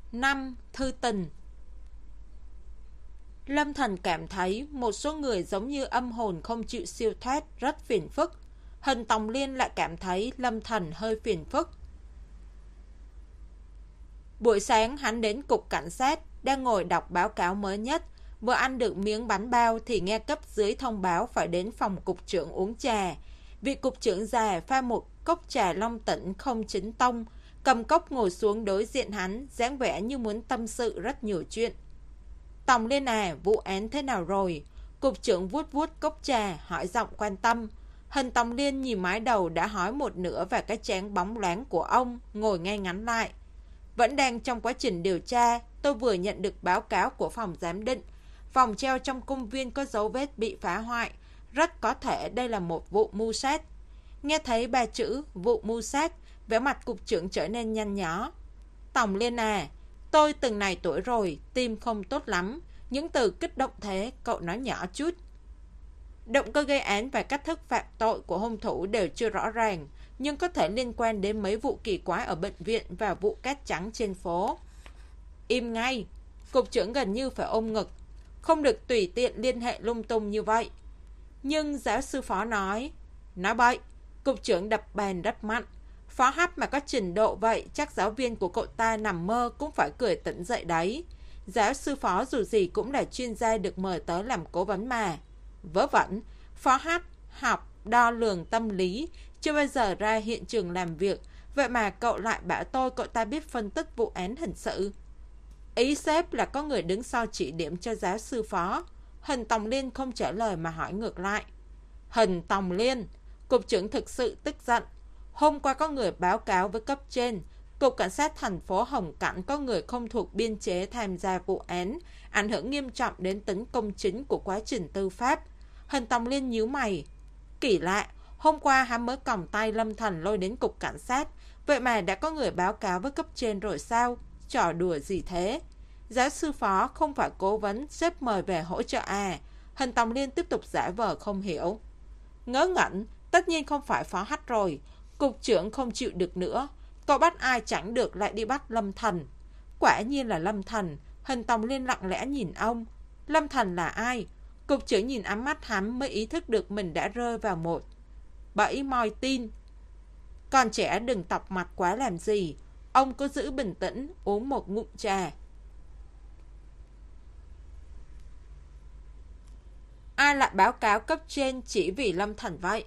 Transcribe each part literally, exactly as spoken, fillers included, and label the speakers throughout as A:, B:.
A: năm. Thư tình. Lâm Thành cảm thấy một số người giống như âm hồn không chịu siêu thoát, rất phiền phức. Hình Tòng Liên lại cảm thấy Lâm Thành hơi phiền phức. Buổi sáng hắn đến cục cảnh sát, đang ngồi đọc báo cáo mới nhất. Vừa ăn được miếng bánh bao thì nghe cấp dưới thông báo phải đến phòng cục trưởng uống trà. Vị cục trưởng già pha một cốc trà long tỉnh không chính tông, cầm cốc ngồi xuống đối diện hắn, dáng vẻ như muốn tâm sự rất nhiều chuyện. Tòng Liên à, vụ án thế nào rồi? Cục trưởng vuốt vuốt cốc trà, hỏi giọng quan tâm. Hình Tòng Liên nhìn mái đầu đã hói một nửa và cái trán bóng loáng của ông, ngồi ngay ngắn lại. Vẫn đang trong quá trình điều tra, tôi vừa nhận được báo cáo của phòng giám định. Vòng treo trong công viên có dấu vết bị phá hoại. Rất có thể đây là một vụ mưu sát. Nghe thấy ba chữ vụ mưu sát, vẻ mặt cục trưởng trở nên nhăn nhó. Tòng Liên à, tôi từng này tuổi rồi, tim không tốt lắm. Những từ kích động thế, cậu nói nhỏ chút. Động cơ gây án và cách thức phạm tội của hung thủ đều chưa rõ ràng, nhưng có thể liên quan đến mấy vụ kỳ quái ở bệnh viện và vụ cát trắng trên phố. Im ngay, cục trưởng gần như phải ôm ngực. Không được tùy tiện liên hệ lung tung như vậy. Nhưng giáo sư Phó nói. Nói bậy, cục trưởng đập bàn rất mạnh. Phó Hắp mà có trình độ vậy, chắc giáo viên của cậu ta nằm mơ cũng phải cười tỉnh dậy đấy. Giáo sư Phó dù gì cũng là chuyên gia được mời tới làm cố vấn mà. Vớ vẩn, Phó Hắp học đo lường tâm lý, chưa bao giờ ra hiện trường làm việc. Vậy mà cậu lại bảo tôi cậu ta biết phân tích vụ án hình sự. Ý sếp là có người đứng sau chỉ điểm cho giáo sư Phó. Hình Tòng Liên không trả lời mà hỏi ngược lại. Hình Tòng Liên, cục trưởng thực sự tức giận. Hôm qua có người báo cáo với cấp trên, cục cảnh sát thành phố Hồng Cảnh có người không thuộc biên chế tham gia vụ án, ảnh hưởng nghiêm trọng đến tính công chính của quá trình tư pháp. Hình Tòng Liên nhíu mày. Kỳ lạ, hôm qua hắn mới còng tay Lâm Thành lôi đến cục cảnh sát, vậy mà đã có người báo cáo với cấp trên rồi sao? Trò đùa gì thế? Giáo sư Phó không phải cố vấn, sếp mời về hỗ trợ à? Hình Tòng Liên tiếp tục giả vờ không hiểu. Ngớ ngẩn, tất nhiên không phải Phó Hách rồi. Cục trưởng không chịu được nữa. Cậu bắt ai chẳng được lại đi bắt Lâm Thành. Quả nhiên là Lâm Thành. Hình Tòng Liên lặng lẽ nhìn ông. Lâm Thành là ai? Cục trưởng nhìn ám mắt hắn mới ý thức được mình đã rơi vào một bẫy moi tin. Con trẻ đừng tọc mặt quá làm gì. Ông cứ giữ bình tĩnh, uống một ngụm trà. Ai lại báo cáo cấp trên chỉ vì Lâm Thành vậy?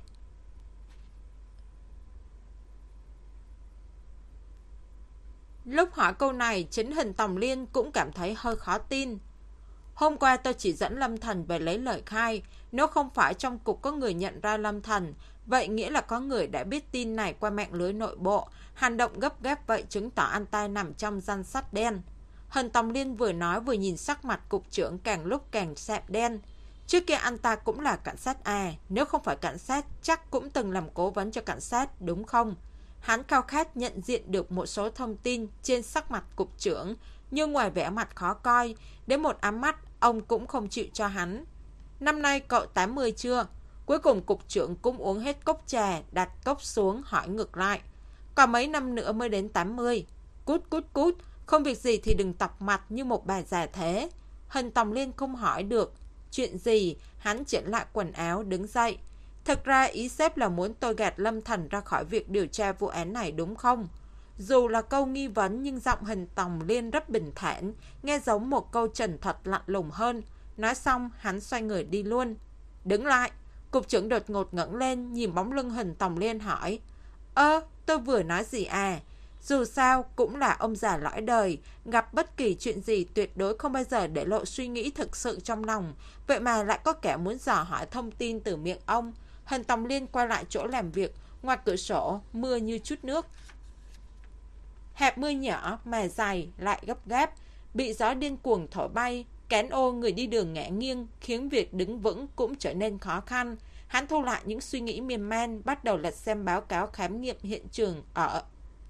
A: Lúc hỏi câu này, chính Hình Tòng Liên cũng cảm thấy hơi khó tin. Hôm qua tôi chỉ dẫn Lâm Thành về lấy lời khai. Nếu không phải trong cục có người nhận ra Lâm Thành, vậy nghĩa là có người đã biết tin này qua mạng lưới nội bộ. Hành động gấp gáp vậy chứng tỏ anh ta nằm trong danh sách đen. Hình Tòng Liên vừa nói vừa nhìn sắc mặt cục trưởng càng lúc càng sạm đen. Trước kia anh ta cũng là cảnh sát à, nếu không phải cảnh sát chắc cũng từng làm cố vấn cho cảnh sát, đúng không? Hắn khao khát nhận diện được một số thông tin trên sắc mặt cục trưởng, nhưng ngoài vẻ mặt khó coi, đến một ám mắt ông cũng không chịu cho hắn. Năm nay cậu tám mươi chưa? Cuối cùng cục trưởng cũng uống hết cốc trà, đặt cốc xuống hỏi ngược lại. Còn mấy năm nữa mới đến tám mươi. Cút cút cút, không việc gì thì đừng tọc mặt như một bà già thế. Hình Tòng Liên không hỏi được chuyện gì, hắn chỉnh lại quần áo đứng dậy. Thật ra ý sếp là muốn tôi gạt Lâm Thành ra khỏi việc điều tra vụ án này đúng không? Dù là câu nghi vấn nhưng giọng Hình Tòng Liên rất bình thản, nghe giống một câu trần thuật lạnh lùng hơn. Nói xong hắn xoay người đi luôn. Đứng lại, cục trưởng đột ngột ngẩng lên nhìn bóng lưng Hình Tòng Liên hỏi. Ơ, tôi vừa nói gì à? Dù sao cũng là ông già lõi đời, gặp bất kỳ chuyện gì tuyệt đối không bao giờ để lộ suy nghĩ thực sự trong lòng. Vậy mà lại có kẻ muốn dò hỏi thông tin từ miệng ông. Hình Tòng Liên quay lại chỗ làm việc. Ngoài cửa sổ mưa như chút nước. Hạt mưa nhỏ mà dày lại gấp gáp, bị gió điên cuồng thổi bay. Cán ô người đi đường ngã nghiêng, khiến việc đứng vững cũng trở nên khó khăn. Hắn thu lại những suy nghĩ miên man, bắt đầu lật xem báo cáo khám nghiệm hiện trường ở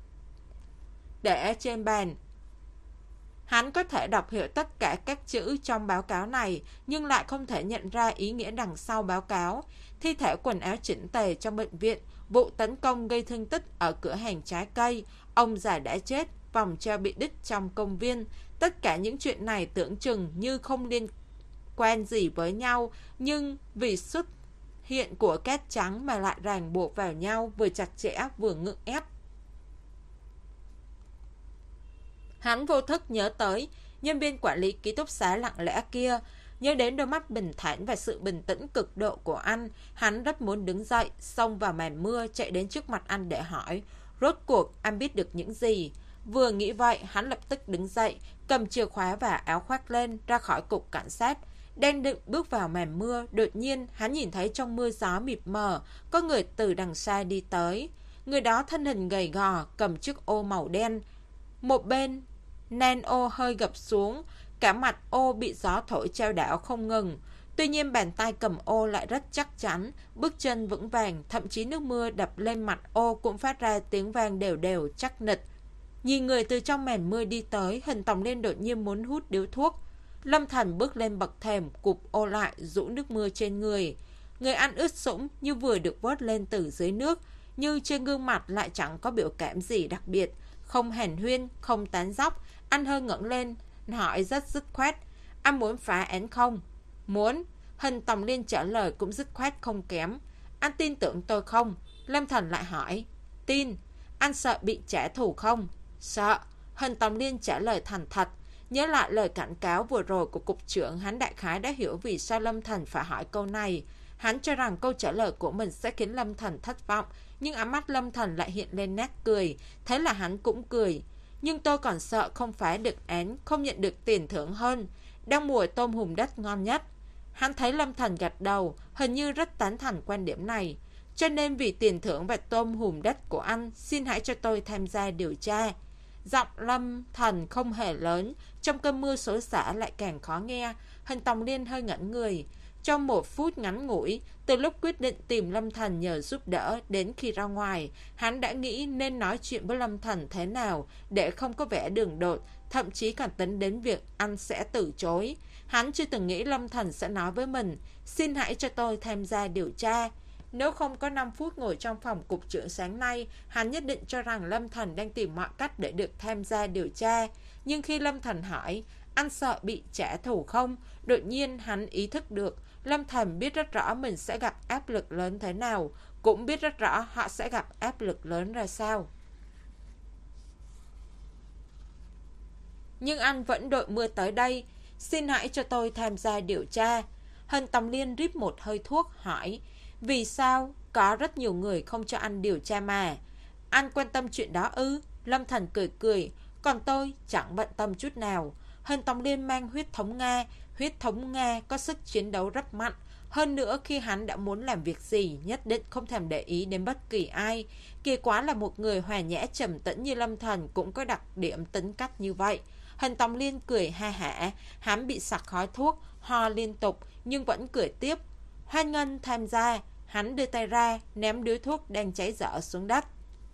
A: để trên bàn. Hắn có thể đọc hiểu tất cả các chữ trong báo cáo này, nhưng lại không thể nhận ra ý nghĩa đằng sau báo cáo. Thi thể quần áo chỉnh tề trong bệnh viện, vụ tấn công gây thương tích ở cửa hàng trái cây, ông già đã chết, vòng treo bị đứt trong công viên. Tất cả những chuyện này tưởng chừng như không liên quan gì với nhau, nhưng vì xuất hiện của cát trắng mà lại ràng buộc vào nhau, vừa chặt chẽ vừa ngượng ép. Hắn vô thức nhớ tới nhân viên quản lý ký túc xá lặng lẽ kia, nhớ đến đôi mắt bình thản và sự bình tĩnh cực độ của anh. Hắn rất muốn đứng dậy, xông vào màn mưa, chạy đến trước mặt anh để hỏi, rốt cuộc anh biết được những gì. Vừa nghĩ vậy, hắn lập tức đứng dậy, cầm chìa khóa và áo khoác lên, ra khỏi cục cảnh sát. Đang định bước vào màn mưa, đột nhiên hắn nhìn thấy trong mưa gió mịt mờ, có người từ đằng xa đi tới. Người đó thân hình gầy gò, cầm chiếc ô màu đen. Một bên nan ô hơi gập xuống, cả mặt ô bị gió thổi trao đảo không ngừng. Tuy nhiên bàn tay cầm ô lại rất chắc chắn, bước chân vững vàng, thậm chí nước mưa đập lên mặt ô cũng phát ra tiếng vang đều đều chắc nịch. Nhìn người từ trong màn mưa đi tới, Hình Tòng Liên đột nhiên muốn hút điếu thuốc. Lâm Thần bước lên bậc thềm, cụp ô lại, rũ nước mưa trên người. Người ăn ướt sũng như vừa được vớt lên từ dưới nước, nhưng trên gương mặt lại chẳng có biểu cảm gì đặc biệt. Không hàn huyên, không tán dóc. Anh hơi ngẩng lên, hỏi rất dứt khoát, anh muốn phá án không? Muốn. Hình Tòng Liên trả lời cũng dứt khoát không kém. Anh tin tưởng tôi không? Lâm Thần lại hỏi. Tin. Anh sợ bị trả thù không? Sợ. Hình Tòng Liên trả lời thành thật. Nhớ lại lời cảnh cáo vừa rồi của cục trưởng, hắn đại khái đã hiểu vì sao Lâm Thần phải hỏi câu này. Hắn cho rằng câu trả lời của mình sẽ khiến Lâm Thần thất vọng, nhưng ánh mắt Lâm Thần lại hiện lên nét cười. Thế là hắn cũng cười. Nhưng tôi còn sợ không phá được án, không nhận được tiền thưởng hơn. Đang mùa tôm hùm đất ngon nhất. Hắn thấy Lâm Thần gật đầu, hình như rất tán thành quan điểm này. Cho nên vì tiền thưởng và tôm hùm đất của anh, xin hãy cho tôi tham gia điều tra. Giọng Lâm Thần không hề lớn, trong cơn mưa xối xả lại càng khó nghe. Hình Tòng Liên hơi ngẩn người. Trong một phút ngắn ngủi, từ lúc quyết định tìm Lâm Thần nhờ giúp đỡ đến khi ra ngoài, hắn đã nghĩ nên nói chuyện với Lâm Thần thế nào để không có vẻ đường đột, thậm chí còn tính đến việc anh sẽ từ chối. Hắn chưa từng nghĩ Lâm Thần sẽ nói với mình, xin hãy cho tôi tham gia điều tra. Nếu không có năm phút ngồi trong phòng cục trưởng sáng nay, hắn nhất định cho rằng Lâm Thần đang tìm mọi cách để được tham gia điều tra. Nhưng khi Lâm Thần hỏi, anh sợ bị trả thù không? Đột nhiên hắn ý thức được, Lâm Thần biết rất rõ mình sẽ gặp áp lực lớn thế nào, cũng biết rất rõ họ sẽ gặp áp lực lớn ra sao. Nhưng anh vẫn đội mưa tới đây. Xin hãy cho tôi tham gia điều tra. Hình Tòng Liên rít một hơi thuốc hỏi, vì sao? Có rất nhiều người không cho anh điều tra mà. Anh quan tâm chuyện đó ư? Lâm Thần cười cười, còn tôi chẳng bận tâm chút nào. Hình Tòng Liên mang huyết thống Nga. Huyết thống Nga có sức chiến đấu rất mạnh. Hơn nữa khi hắn đã muốn làm việc gì, nhất định không thèm để ý đến bất kỳ ai. Kỳ quá là một người hòa nhã trầm tĩnh như Lâm Thần cũng có đặc điểm tính cách như vậy. Hình Tòng Liên cười ha hả. Hắn bị sặc khói thuốc, ho liên tục, nhưng vẫn cười tiếp. Hoan nghênh tham gia. Hắn đưa tay ra, ném điếu thuốc đang cháy dở xuống đất.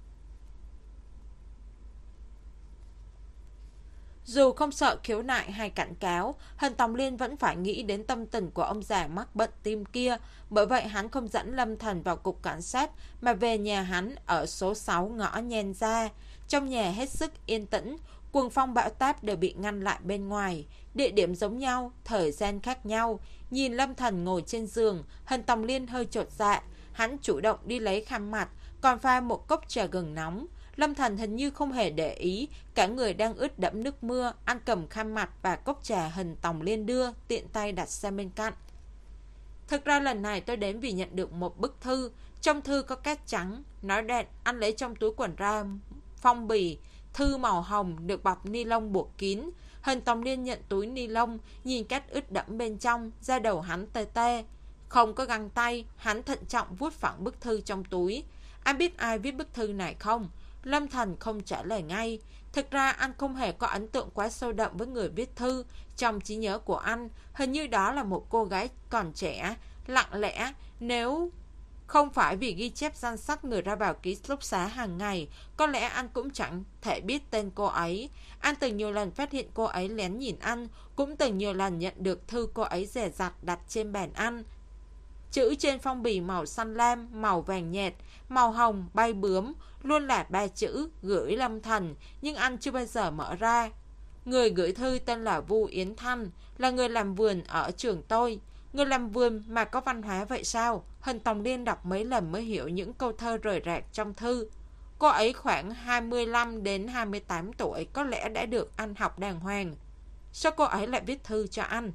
A: Dù không sợ khiếu nại hay cảnh cáo, Hình Tòng Liên vẫn phải nghĩ đến tâm tình của ông già mắc bệnh tim kia. Bởi vậy hắn không dẫn Lâm Thần vào cục cảnh sát, mà về nhà hắn ở số sáu ngõ Nhan Gia. Trong nhà hết sức yên tĩnh, cuồng phong bão táp đều bị ngăn lại bên ngoài. Địa điểm giống nhau, thời gian khác nhau. Nhìn Lâm Thần ngồi trên giường, Hình Tòng Liên hơi chột dạ. Hắn chủ động đi lấy khăn mặt, còn pha một cốc trà gừng nóng. Lâm Thần hình như không hề để ý, cả người đang ướt đẫm nước mưa. Anh cầm khăn mặt và cốc trà Hình Tòng Liên đưa, tiện tay đặt sang bên cạnh. Thực ra lần này tôi đến vì nhận được một bức thư. Trong thư có cát trắng. Nói đạn, anh lấy trong túi quần ra phong bì. Thư màu hồng được bọc ni lông buộc kín. Hình Tòng Liên nhận túi ni lông, nhìn cát ướt đẫm bên trong, da đầu hắn tê tê. Không có găng tay, hắn thận trọng vuốt phẳng bức thư trong túi. Anh biết ai viết bức thư này không? Lâm Thần không trả lời ngay. Thực ra anh không hề có ấn tượng quá sâu đậm với người viết thư. Trong trí nhớ của anh, hình như đó là một cô gái còn trẻ, lặng lẽ. Nếu không phải vì ghi chép danh sách người ra vào ký túc xá hàng ngày, có lẽ anh cũng chẳng thể biết tên cô ấy. Anh từng nhiều lần phát hiện cô ấy lén nhìn anh, cũng từng nhiều lần nhận được thư cô ấy dè dặt đặt trên bàn ăn. Chữ trên phong bì màu xanh lam, màu vàng nhạt, màu hồng, bay bướm, luôn là ba chữ gửi Lâm Thành, nhưng anh chưa bao giờ mở ra. Người gửi thư tên là Vu Yến Thanh, là người làm vườn ở trường tôi. Người làm vườn mà có văn hóa vậy sao? Hình Tòng Liên đọc mấy lần mới hiểu những câu thơ rời rạc trong thư. Cô ấy khoảng hai mươi lăm đến hai mươi tám tuổi, có lẽ đã được ăn học đàng hoàng. Sao cô ấy lại viết thư cho anh?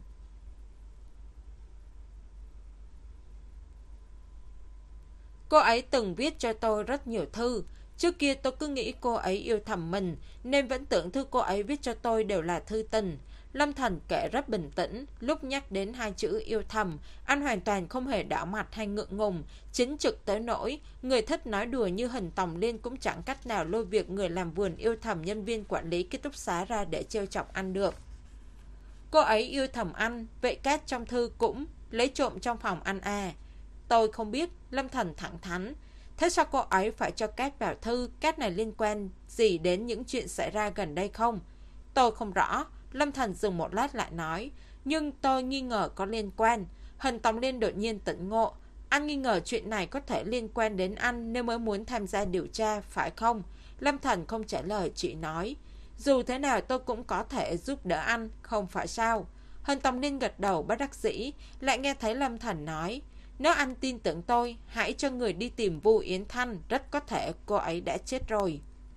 A: Cô ấy từng viết cho tôi rất nhiều thư. Trước kia tôi cứ nghĩ cô ấy yêu thầm mình, nên vẫn tưởng thư cô ấy viết cho tôi đều là thư tình. Lâm Thành kể rất bình tĩnh, lúc nhắc đến hai chữ yêu thầm, anh hoàn toàn không hề đỏ mặt hay ngượng ngùng, chính trực tới nỗi người thích nói đùa như Hình Tòng Liên cũng chẳng cách nào lôi việc người làm vườn yêu thầm nhân viên quản lý ký túc xá ra để trêu chọc anh được. Cô ấy yêu thầm anh, vậy cát trong thư cũng lấy trộm trong phòng anh à? Tôi không biết, Lâm Thành thẳng thắn. Thế sao cô ấy phải cho cát vào thư? Cát này liên quan gì đến những chuyện xảy ra gần đây không? Tôi không rõ. Lâm Thành dừng một lát lại nói, nhưng tôi nghi ngờ có liên quan. Hình Tòng Liên đột nhiên tỉnh ngộ. Anh nghi ngờ chuyện này có thể liên quan đến anh nên mới muốn tham gia điều tra, phải không? Lâm Thành không trả lời, chỉ nói, dù thế nào tôi cũng có thể giúp đỡ anh, không phải sao? Hình Tòng Liên gật đầu bất đắc dĩ, lại nghe thấy Lâm Thành nói, nếu anh tin tưởng tôi, hãy cho người đi tìm Vu Yến Thanh, rất có thể cô ấy đã chết rồi.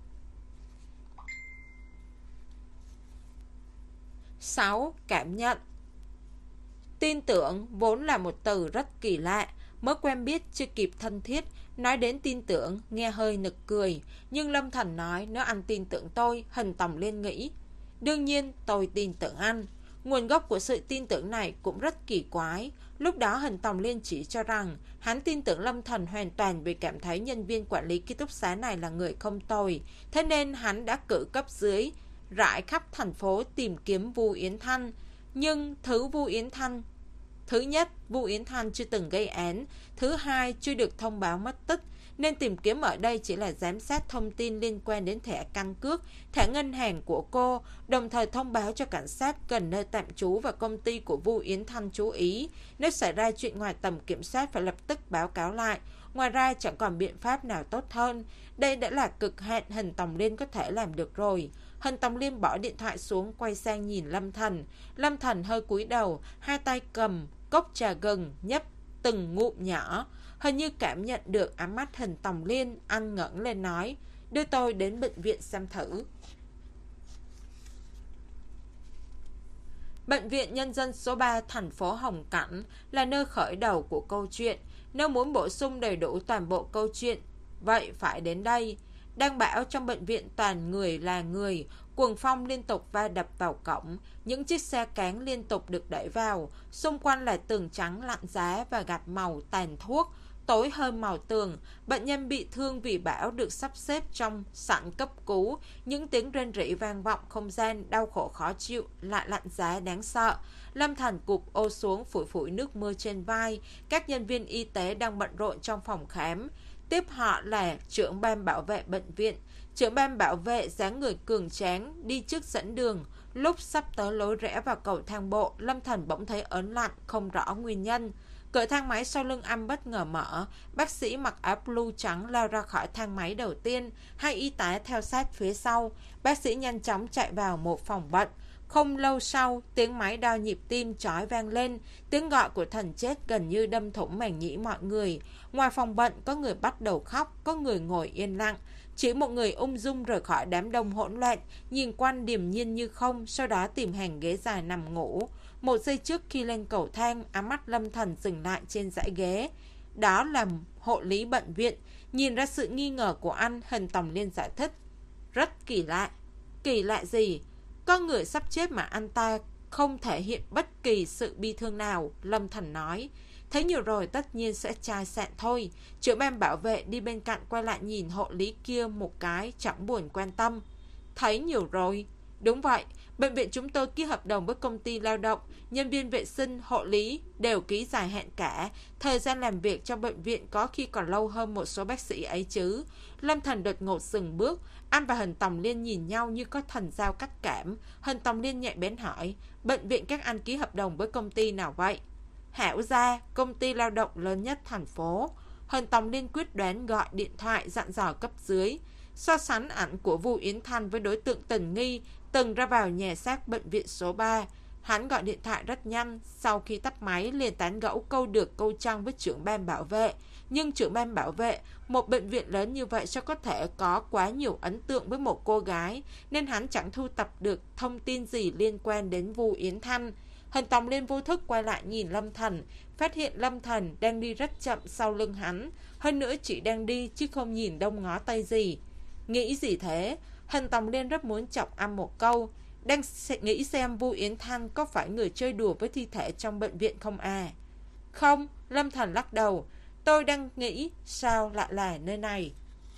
A: sáu. Cảm nhận. Tin tưởng vốn là một từ rất kỳ lạ, mới quen biết chưa kịp thân thiết, nói đến tin tưởng nghe hơi nực cười, nhưng Lâm Thành nói nếu anh tin tưởng tôi, Hình Tòng Liên nghĩ, đương nhiên tôi tin tưởng anh. Nguồn gốc của sự tin tưởng này cũng rất kỳ quái. Lúc đó Hình Tòng Liên chỉ cho rằng hắn tin tưởng Lâm Thành hoàn toàn vì cảm thấy nhân viên quản lý ký túc xá này là người không tồi, thế nên hắn đã cử cấp dưới rải khắp thành phố tìm kiếm Vu Yến Thanh. Nhưng thứ Vu Yến Thanh Thứ nhất, Vu Yến Thanh chưa từng gây án. Thứ hai, chưa được thông báo mất tích, nên tìm kiếm ở đây chỉ là giám sát thông tin liên quan đến thẻ căn cước, thẻ ngân hàng của cô, đồng thời thông báo cho cảnh sát gần nơi tạm trú và công ty của Vu Yến Thanh chú ý. Nếu xảy ra chuyện ngoài tầm kiểm soát phải lập tức báo cáo lại. Ngoài ra chẳng còn biện pháp nào tốt hơn. Đây đã là cực hạn Hình Tòng Liên có thể làm được rồi. Hình Tòng Liên bỏ điện thoại xuống, quay sang nhìn Lâm Thành. Lâm Thành hơi cúi đầu, hai tay cầm cốc trà gừng, nhấp từng ngụm nhỏ. Hình như cảm nhận được ánh mắt Hình Tòng Liên, anh ngẩng lên nói, đưa tôi đến bệnh viện xem thử. Bệnh viện Nhân dân số ba thành phố Hồng Cảnh là nơi khởi đầu của câu chuyện. Nếu muốn bổ sung đầy đủ toàn bộ câu chuyện, vậy phải đến đây. Đang bảo trong bệnh viện toàn người là người, cuồng phong liên tục va đập vào cổng, những chiếc xe cáng liên tục được đẩy vào, xung quanh là tường trắng lạnh giá và gạch màu tàn thuốc, tối hơn màu tường. Bệnh nhân bị thương vì bão được sắp xếp trong sảnh cấp cứu, những tiếng rên rỉ vang vọng không gian, đau khổ khó chịu, lại lạnh giá đáng sợ. Lâm Thành cụp ô xuống, phủi phủi nước mưa trên vai. Các nhân viên y tế đang bận rộn trong phòng khám. Tiếp họ là trưởng ban bảo vệ bệnh viện. Trưởng ban bảo vệ dáng người cường tráng, đi trước dẫn đường. Lúc sắp tới lối rẽ vào cầu thang bộ, Lâm Thành bỗng thấy ớn lạnh, không rõ nguyên nhân. Cửa thang máy sau lưng anh bất ngờ mở. Bác sĩ mặc áo blue trắng lao ra khỏi thang máy đầu tiên, hai y tá theo sát phía sau. Bác sĩ nhanh chóng chạy vào một phòng bệnh. Không lâu sau, tiếng máy đo nhịp tim chói vang lên, tiếng gọi của thần chết gần như đâm thủng màng nhĩ mọi người. Ngoài phòng bệnh, có người bắt đầu khóc, có người ngồi yên lặng. Chỉ một người ung dung rời khỏi đám đông hỗn loạn, nhìn quanh điềm nhiên như không, sau đó tìm hàng ghế dài nằm ngủ. Một giây trước khi lên cầu thang, ám mắt Lâm Thành dừng lại trên dãy ghế. Đó là hộ lý bệnh viện. Nhìn ra sự nghi ngờ của anh, Hình Tòng Liên giải thích. Rất kỳ lạ. Kỳ lạ gì? Có người sắp chết mà anh ta không thể hiện bất kỳ sự bi thương nào, Lâm Thành nói. Thấy nhiều rồi tất nhiên sẽ chai sạn thôi. Trưởng ban bảo vệ đi bên cạnh quay lại nhìn hộ lý kia một cái, chẳng buồn quan tâm. Thấy nhiều rồi. Đúng vậy, bệnh viện chúng tôi ký hợp đồng với công ty lao động, nhân viên vệ sinh, hộ lý đều ký dài hạn cả. Thời gian làm việc trong bệnh viện có khi còn lâu hơn một số bác sĩ ấy chứ. Lâm Thành đột ngột dừng bước. Anh và Hình Tòng Liên nhìn nhau như có thần giao cách cảm. Hình Tòng Liên nhạy bén hỏi, bệnh viện các anh ký hợp đồng với công ty nào vậy? Hảo Gia, công ty lao động lớn nhất thành phố. Hân Tòng Liên quyết đoán gọi điện thoại dặn dò cấp dưới. So sánh ảnh của Vu Yến Thanh với đối tượng tình nghi từng ra vào nhà xác bệnh viện số ba. Hắn gọi điện thoại rất nhanh, sau khi tắt máy liền tán gẫu câu được câu trăng với trưởng ban bảo vệ. Nhưng trưởng ban bảo vệ, một bệnh viện lớn như vậy sao có thể có quá nhiều ấn tượng với một cô gái, nên hắn chẳng thu tập được thông tin gì liên quan đến Vu Yến Thanh. Hân Tòng Liên vô thức quay lại nhìn Lâm Thần, phát hiện Lâm Thần đang đi rất chậm sau lưng hắn, hơn nữa chỉ đang đi chứ không nhìn đông ngó tây gì. Nghĩ gì thế? Hân Tòng Liên rất muốn chọc ăn một câu. Đang nghĩ xem Vu Yến Thanh có phải người chơi đùa với thi thể trong bệnh viện không à? Không, Lâm Thần lắc đầu. Tôi đang nghĩ sao lại là nơi này.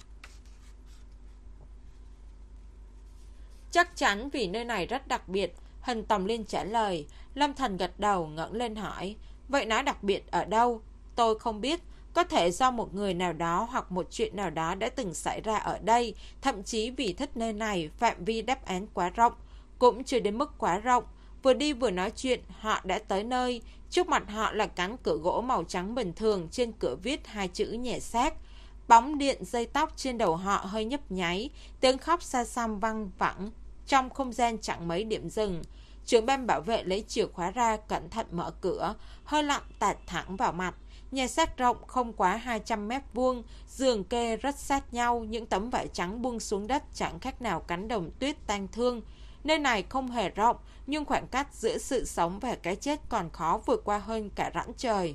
A: Chắc chắn vì nơi này rất đặc biệt. Hân Tòng Liên trả lời. Lâm Thần gật đầu ngẩng lên hỏi. Vậy nó đặc biệt ở đâu? Tôi không biết. Có thể do một người nào đó hoặc một chuyện nào đó đã từng xảy ra ở đây. Thậm chí vì thích nơi này, phạm vi đáp án quá rộng. Cũng chưa đến mức quá rộng. Vừa đi vừa nói chuyện, họ đã tới nơi. Trước mặt họ là cánh cửa gỗ màu trắng bình thường, trên cửa viết hai chữ nhà xác. Bóng điện dây tóc trên đầu họ hơi nhấp nháy, tiếng khóc xa xăm văng vẳng trong không gian chẳng mấy điểm dừng. Trưởng ban bảo vệ lấy chìa khóa ra, cẩn thận mở cửa, hơi lạnh tạt thẳng vào mặt. Nhà xác rộng không quá hai trăm mét vuông, giường kê rất sát nhau, những tấm vải trắng buông xuống đất chẳng khác nào cánh đồng tuyết tang thương. Nơi này không hề rộng, nhưng khoảng cách giữa sự sống và cái chết còn khó vượt qua hơn cả rãnh trời.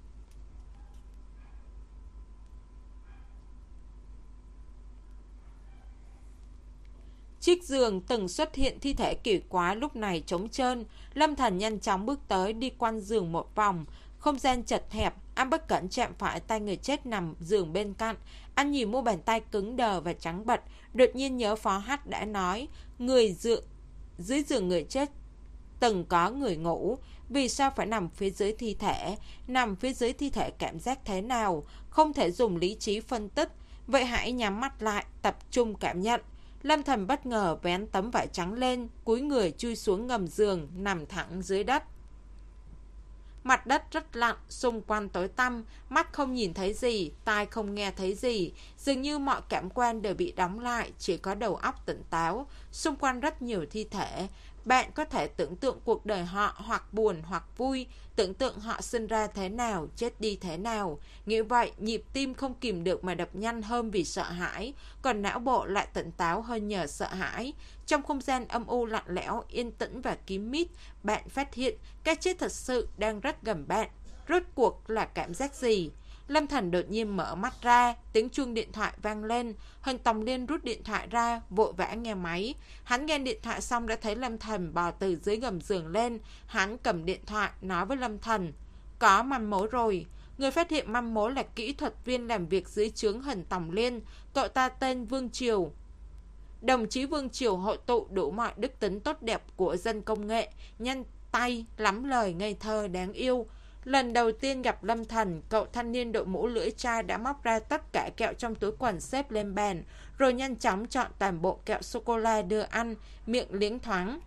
A: Chiếc giường từng xuất hiện thi thể kỳ quái lúc này trống trơn. Lâm Thần nhanh chóng bước tới, đi quanh giường một vòng. Không gian chật hẹp, anh bất cẩn chạm phải tay người chết nằm giường bên cạnh. Anh nhìn mu bàn tay cứng đờ và trắng bệch, đột nhiên nhớ Phó Hách đã nói, người dựa dưới giường người chết từng có người ngủ. Vì sao phải nằm phía dưới thi thể? Nằm phía dưới thi thể cảm giác thế nào? Không thể dùng lý trí phân tích. Vậy hãy nhắm mắt lại, tập trung cảm nhận. Lâm Thần bất ngờ vén tấm vải trắng lên, cúi người chui xuống ngầm giường, nằm thẳng dưới đất. Mặt đất rất lạnh, xung quanh tối tăm, mắt không nhìn thấy gì, tai không nghe thấy gì. Dường như mọi cảm quan đều bị đóng lại, chỉ có đầu óc tỉnh táo. Xung quanh rất nhiều thi thể. Bạn có thể tưởng tượng cuộc đời họ hoặc buồn hoặc vui, tưởng tượng họ sinh ra thế nào, chết đi thế nào. Như vậy, nhịp tim không kìm được mà đập nhanh hơn vì sợ hãi, còn não bộ lại tỉnh táo hơn nhờ sợ hãi. Trong không gian âm u lạnh lẽo, yên tĩnh và kín mít, bạn phát hiện cái chết thật sự đang rất gần bạn. Rốt cuộc là cảm giác gì? Lâm Thần đột nhiên mở mắt ra, tiếng chuông điện thoại vang lên. Hân Tòng Liên rút điện thoại ra, vội vã nghe máy. Hắn nghe điện thoại xong đã thấy Lâm Thần bò từ dưới gầm giường lên. Hắn cầm điện thoại nói với Lâm Thần, có manh mối rồi. Người phát hiện manh mối là kỹ thuật viên làm việc dưới trướng Hân Tòng Liên. Cậu ta tên Vương Triều. Đồng chí Vương Triều hội tụ đủ mọi đức tính tốt đẹp của dân công nghệ, nhanh tay, lắm lời ngây thơ đáng yêu. Lần đầu tiên gặp Lâm Thần, cậu thanh niên đội mũ lưỡi chai đã móc ra tất cả kẹo trong túi quần xếp lên bàn, rồi nhanh chóng chọn toàn bộ kẹo sô-cô-la đưa ăn, miệng liếng thoáng.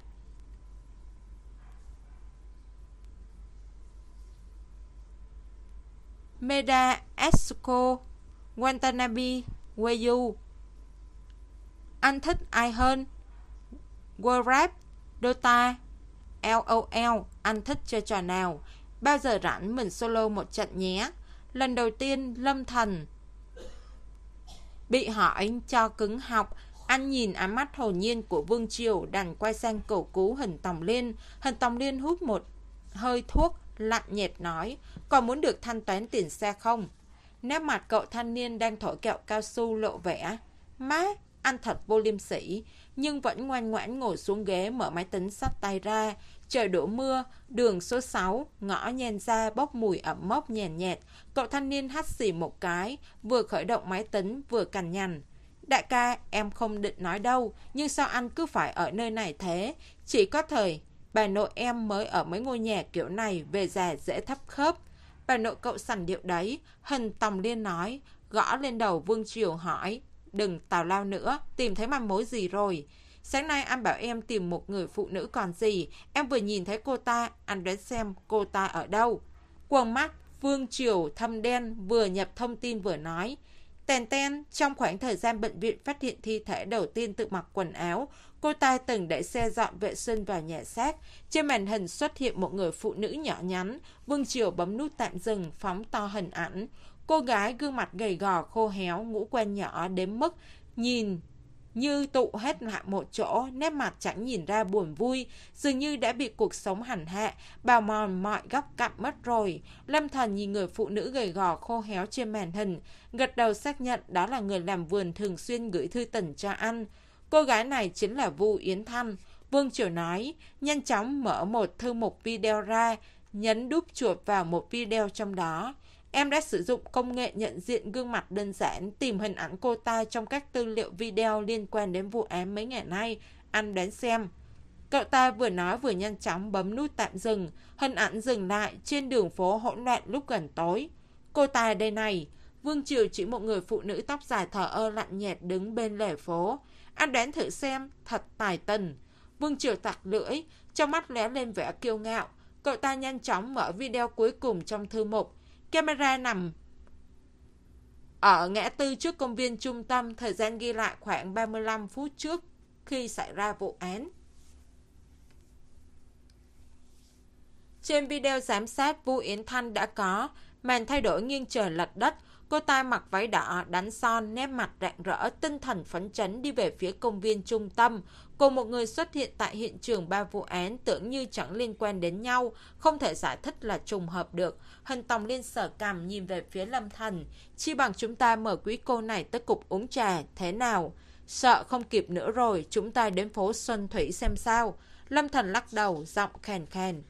A: Meda, Esco, Watanabe, Wayu. Anh thích ai hơn? Warcraft, Dota, LOL, anh thích chơi trò nào? Bao giờ rảnh mình solo một trận nhé. Lần đầu tiên Lâm Thần bị hỏi cho cứng học. Anh nhìn ánh mắt hồn nhiên của Vương Triều, đành quay sang cầu cứu Hân Tòng Liên. Hân Tòng Liên hút một hơi thuốc, lạnh nhạt nói, còn muốn được thanh toán tiền xe không? Nét mặt cậu thanh niên đang thổi kẹo cao su lộ vẻ, má, anh thật vô liêm sỉ, nhưng vẫn ngoan ngoãn ngồi xuống ghế, mở máy tính xách tay ra. Trời đổ mưa, đường số sáu, ngõ nhen ra bốc mùi ẩm mốc nhàn nhạt, nhạt. Cậu thanh niên hắt xì một cái, vừa khởi động máy tính vừa cằn nhằn. Đại ca, em không định nói đâu, nhưng sao anh cứ phải ở nơi này thế? Chỉ có thời bà nội em mới ở mấy ngôi nhà kiểu này, về già dễ thấp khớp. Bà nội cậu sành điệu đấy, Hân Tòng Liên nói, gõ lên đầu Vương Triều hỏi, đừng tào lao nữa, tìm thấy manh mối gì rồi? Sáng nay anh bảo em tìm một người phụ nữ còn gì, em vừa nhìn thấy cô ta, anh đoán xem cô ta ở đâu. Quầng mắt Vương Triều thâm đen, vừa nhập thông tin vừa nói. Tèn ten, trong khoảng thời gian bệnh viện phát hiện thi thể đầu tiên tự mặc quần áo, cô ta từng đẩy xe dọn vệ sinh vào nhà xác. Trên màn hình xuất hiện một người phụ nữ nhỏ nhắn. Vương Triều bấm nút tạm dừng, phóng to hình ảnh. Cô gái gương mặt gầy gò khô héo, ngũ quan nhỏ đến mức nhìn như tụ hết lại một chỗ, nét mặt chẳng nhìn ra buồn vui, dường như đã bị cuộc sống hành hạ, bào mòn mọi góc cạnh mất rồi. Lâm Thần nhìn người phụ nữ gầy gò khô héo trên màn hình, gật đầu xác nhận đó là người làm vườn thường xuyên gửi thư tình cho anh. Cô gái này chính là Vu Yến Thanh. Vương Triều nói, nhanh chóng mở một thư mục video ra, nhấn đúp chuột vào một video trong đó. Em đã sử dụng công nghệ nhận diện gương mặt đơn giản, tìm hình ảnh cô ta trong các tư liệu video liên quan đến vụ án mấy ngày nay. Anh đoán xem. Cậu ta vừa nói vừa nhanh chóng bấm nút tạm dừng. Hình ảnh dừng lại trên đường phố hỗn loạn lúc gần tối. Cô ta đây này. Vương Triều chỉ một người phụ nữ tóc dài thờ ơ lạnh nhạt đứng bên lề phố. Anh đoán thử xem, thật tài tình. Vương Triều tặc lưỡi, trong mắt lóe lên vẻ kiêu ngạo. Cậu ta nhanh chóng mở video cuối cùng trong thư mục. Camera nằm ở ngã tư trước công viên trung tâm, thời gian ghi lại khoảng ba mươi lăm phút trước khi xảy ra vụ án. Trên video giám sát, Vu Yến Thanh đã có màn thay đổi nghiêng trời lệch đất. Cô ta mặc váy đỏ, đánh son, nét mặt rạng rỡ, tinh thần phấn chấn đi về phía công viên trung tâm. Cùng một người xuất hiện tại hiện trường ba vụ án tưởng như chẳng liên quan đến nhau, không thể giải thích là trùng hợp được. Hình Tòng Liên sờ cằm nhìn về phía Lâm Thần. Chi bằng chúng ta mời quý cô này tới cục uống trà, thế nào? Sợ không kịp nữa rồi, chúng ta đến phố Xuân Thủy xem sao. Lâm Thần lắc đầu, giọng khàn khàn.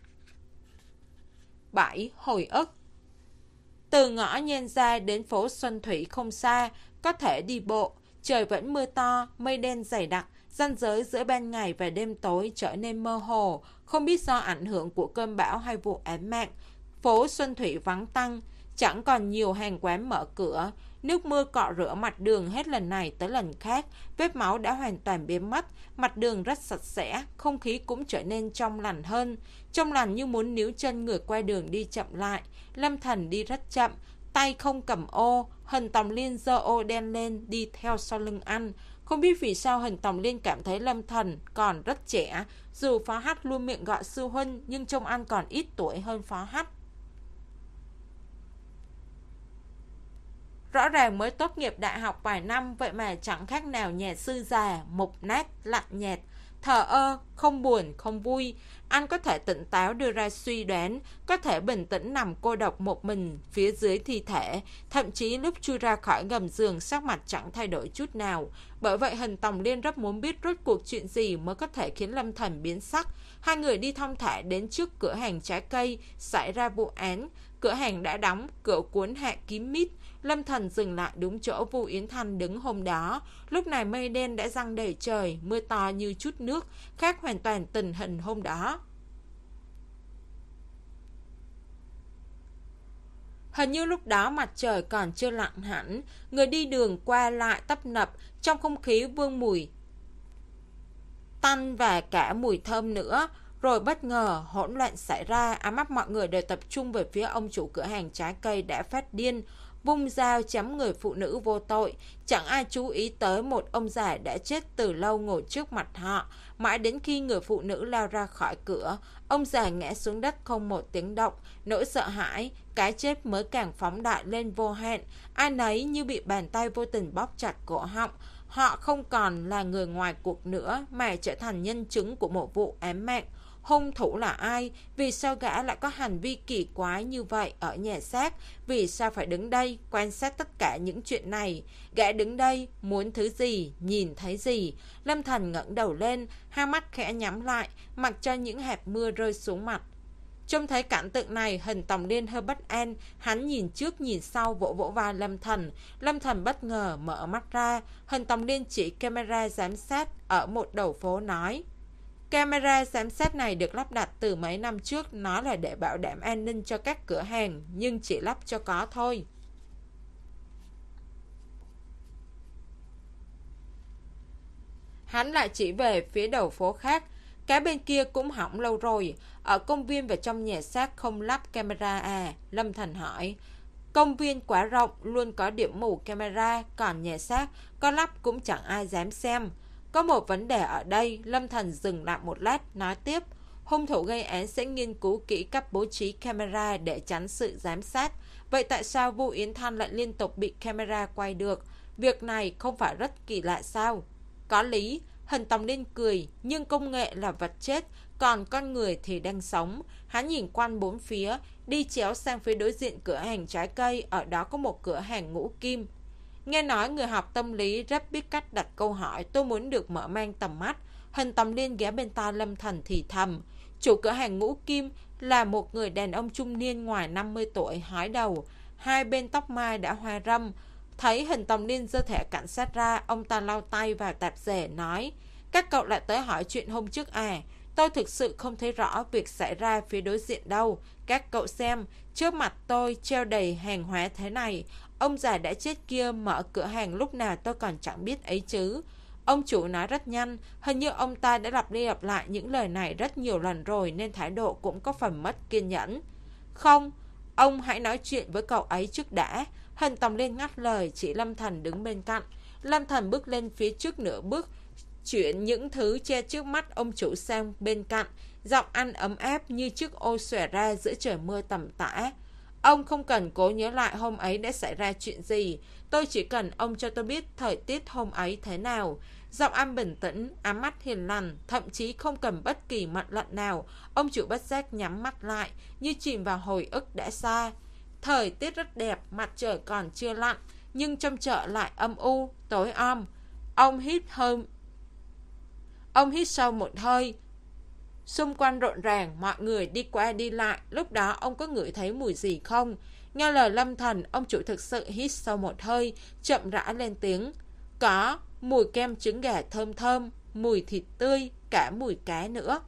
A: Bảy hồi ức. Từ ngõ Nhen ra đến phố Xuân Thủy không xa, có thể đi bộ. Trời vẫn mưa to, mây đen dày đặc, ranh giới giữa ban ngày và đêm tối trở nên mơ hồ, không biết do ảnh hưởng của cơn bão hay vụ án mạng. Phố Xuân Thủy vắng tanh, chẳng còn nhiều hàng quán mở cửa. Nước mưa cọ rửa mặt đường hết lần này tới lần khác, vết máu đã hoàn toàn biến mất, mặt đường rất sạch sẽ, không khí cũng trở nên trong lành hơn. Trong lành như muốn níu chân người qua đường đi chậm lại. Lâm Thần đi rất chậm, tay không cầm ô. Hình Tòng Liên giơ ô đen lên đi theo sau lưng anh. Không biết vì sao Hình Tòng Liên cảm thấy Lâm Thần còn rất trẻ. Dù Phó Hách luôn miệng gọi sư huynh, nhưng trông anh còn ít tuổi hơn Phó Hách. Rõ ràng mới tốt nghiệp đại học vài năm, vậy mà chẳng khác nào nhà sư già, mục nát, lạnh nhạt, thờ ơ, không buồn, không vui. Anh có thể tỉnh táo đưa ra suy đoán, có thể bình tĩnh nằm cô độc một mình phía dưới thi thể, thậm chí lúc chui ra khỏi gầm giường sắc mặt chẳng thay đổi chút nào. Bởi vậy Hình Tòng Liên rất muốn biết rốt cuộc chuyện gì mới có thể khiến Lâm Thần biến sắc. Hai người đi thong thả đến trước cửa hàng trái cây xảy ra vụ án. Cửa hàng đã đóng, cửa cuốn hạ kín mít. Lâm Thần dừng lại đúng chỗ Vu Yến Thanh đứng hôm đó. Lúc này mây đen đã giăng đầy trời, mưa to như chút nước, khác hoàn toàn tình hình hôm đó. Hình như lúc đó mặt trời còn chưa lặn hẳn, người đi đường qua lại tấp nập, trong không khí vương mùi tanh và cả mùi thơm nữa. Rồi bất ngờ hỗn loạn xảy ra, ánh mắt mọi người đều tập trung về phía ông chủ cửa hàng trái cây đã phát điên, vung dao chém người phụ nữ vô tội. Chẳng ai chú ý tới một ông già đã chết từ lâu ngồi trước mặt họ. Mãi đến khi người phụ nữ lao ra khỏi cửa, ông già ngã xuống đất không một tiếng động. Nỗi sợ hãi, cái chết mới càng phóng đại lên vô hạn. Ai nấy như bị bàn tay vô tình bóp chặt cổ họng. Họ không còn là người ngoài cuộc nữa, mà trở thành nhân chứng của một vụ án mạng. Hung thủ là ai? Vì sao gã lại có hành vi kỳ quái như vậy ở nhà xác? Vì sao phải đứng đây quan sát tất cả những chuyện này? Gã đứng đây muốn thứ gì? Nhìn thấy gì? Lâm Thần ngẩng đầu lên, hai mắt khẽ nhắm lại, mặc cho những hạt mưa rơi xuống mặt. Trông thấy cảnh tượng này, Hình Tòng Liên hơi bất an, hắn nhìn trước nhìn sau vỗ vỗ vai Lâm Thần. Lâm Thần bất ngờ mở mắt ra. Hình Tòng Liên chỉ camera giám sát ở một đầu phố nói: camera giám sát này được lắp đặt từ mấy năm trước, nó là để bảo đảm an ninh cho các cửa hàng, nhưng chỉ lắp cho có thôi. Hắn lại chỉ về phía đầu phố khác. Cái bên kia cũng hỏng lâu rồi. Ở công viên và trong nhà xác không lắp camera à? Lâm Thành hỏi. Công viên quá rộng, luôn có điểm mù camera, còn nhà xác có lắp cũng chẳng ai dám xem. Có một vấn đề ở đây. Lâm Thành dừng lại một lát, nói tiếp. Hung thủ gây án sẽ nghiên cứu kỹ cách bố trí camera để tránh sự giám sát. Vậy tại sao Vu Yến Thanh lại liên tục bị camera quay được? Việc này không phải rất kỳ lạ sao? Có lý. Hình Tòng Liên cười. Nhưng công nghệ là vật chết, còn con người thì đang sống. Hắn nhìn quanh bốn phía, đi chéo sang phía đối diện cửa hàng trái cây. Ở đó có một cửa hàng ngũ kim. Nghe nói người học tâm lý rất biết cách đặt câu hỏi. Tôi muốn được mở mang tầm mắt. Hình Tòng Liên ghé bên tai Lâm Thành thì thầm. Chủ cửa hàng ngũ kim là một người đàn ông trung niên ngoài năm mươi tuổi, hói đầu, hai bên tóc mai đã hoa râm. Thấy Hình Tòng Liên giơ thẻ cảnh sát ra, ông ta lau tay vào tạp dề nói. Các cậu lại tới hỏi chuyện hôm trước à? Tôi thực sự không thấy rõ việc xảy ra phía đối diện đâu. Các cậu xem, trước mặt tôi treo đầy hàng hóa thế này. Ông già đã chết kia mở cửa hàng lúc nào tôi còn chẳng biết ấy chứ. Ông chủ nói rất nhanh, hình như ông ta đã lặp đi lặp lại những lời này rất nhiều lần rồi nên thái độ cũng có phần mất kiên nhẫn. Không, ông hãy nói chuyện với cậu ấy trước đã. Hình Tòng Liên ngắt lời, chỉ Lâm Thành đứng bên cạnh. Lâm Thành bước lên phía trước nửa bước, chuyển những thứ che trước mắt ông chủ sang bên cạnh, giọng ăn ấm áp như chiếc ô xòe ra giữa trời mưa tầm tã. Ông không cần cố nhớ lại hôm ấy đã xảy ra chuyện gì. Tôi chỉ cần ông cho tôi biết thời tiết hôm ấy thế nào. Giọng ăn bình tĩnh, ám mắt hiền lành, thậm chí không cần bất kỳ mệnh lệnh nào. Ông chủ bất giác nhắm mắt lại, như chìm vào hồi ức đã xa. Thời tiết rất đẹp, mặt trời còn chưa lặn, nhưng trong chợ lại âm u, tối om. Ông hít hơi Ông hít sâu một hơi. Xung quanh rộn ràng, mọi người đi qua đi lại. Lúc đó ông có ngửi thấy mùi gì không? Nghe lời Lâm Thành, ông chủ thực sự hít sâu một hơi, chậm rãi lên tiếng. Có, mùi kem trứng gà thơm thơm, mùi thịt tươi, cả mùi cá nữa.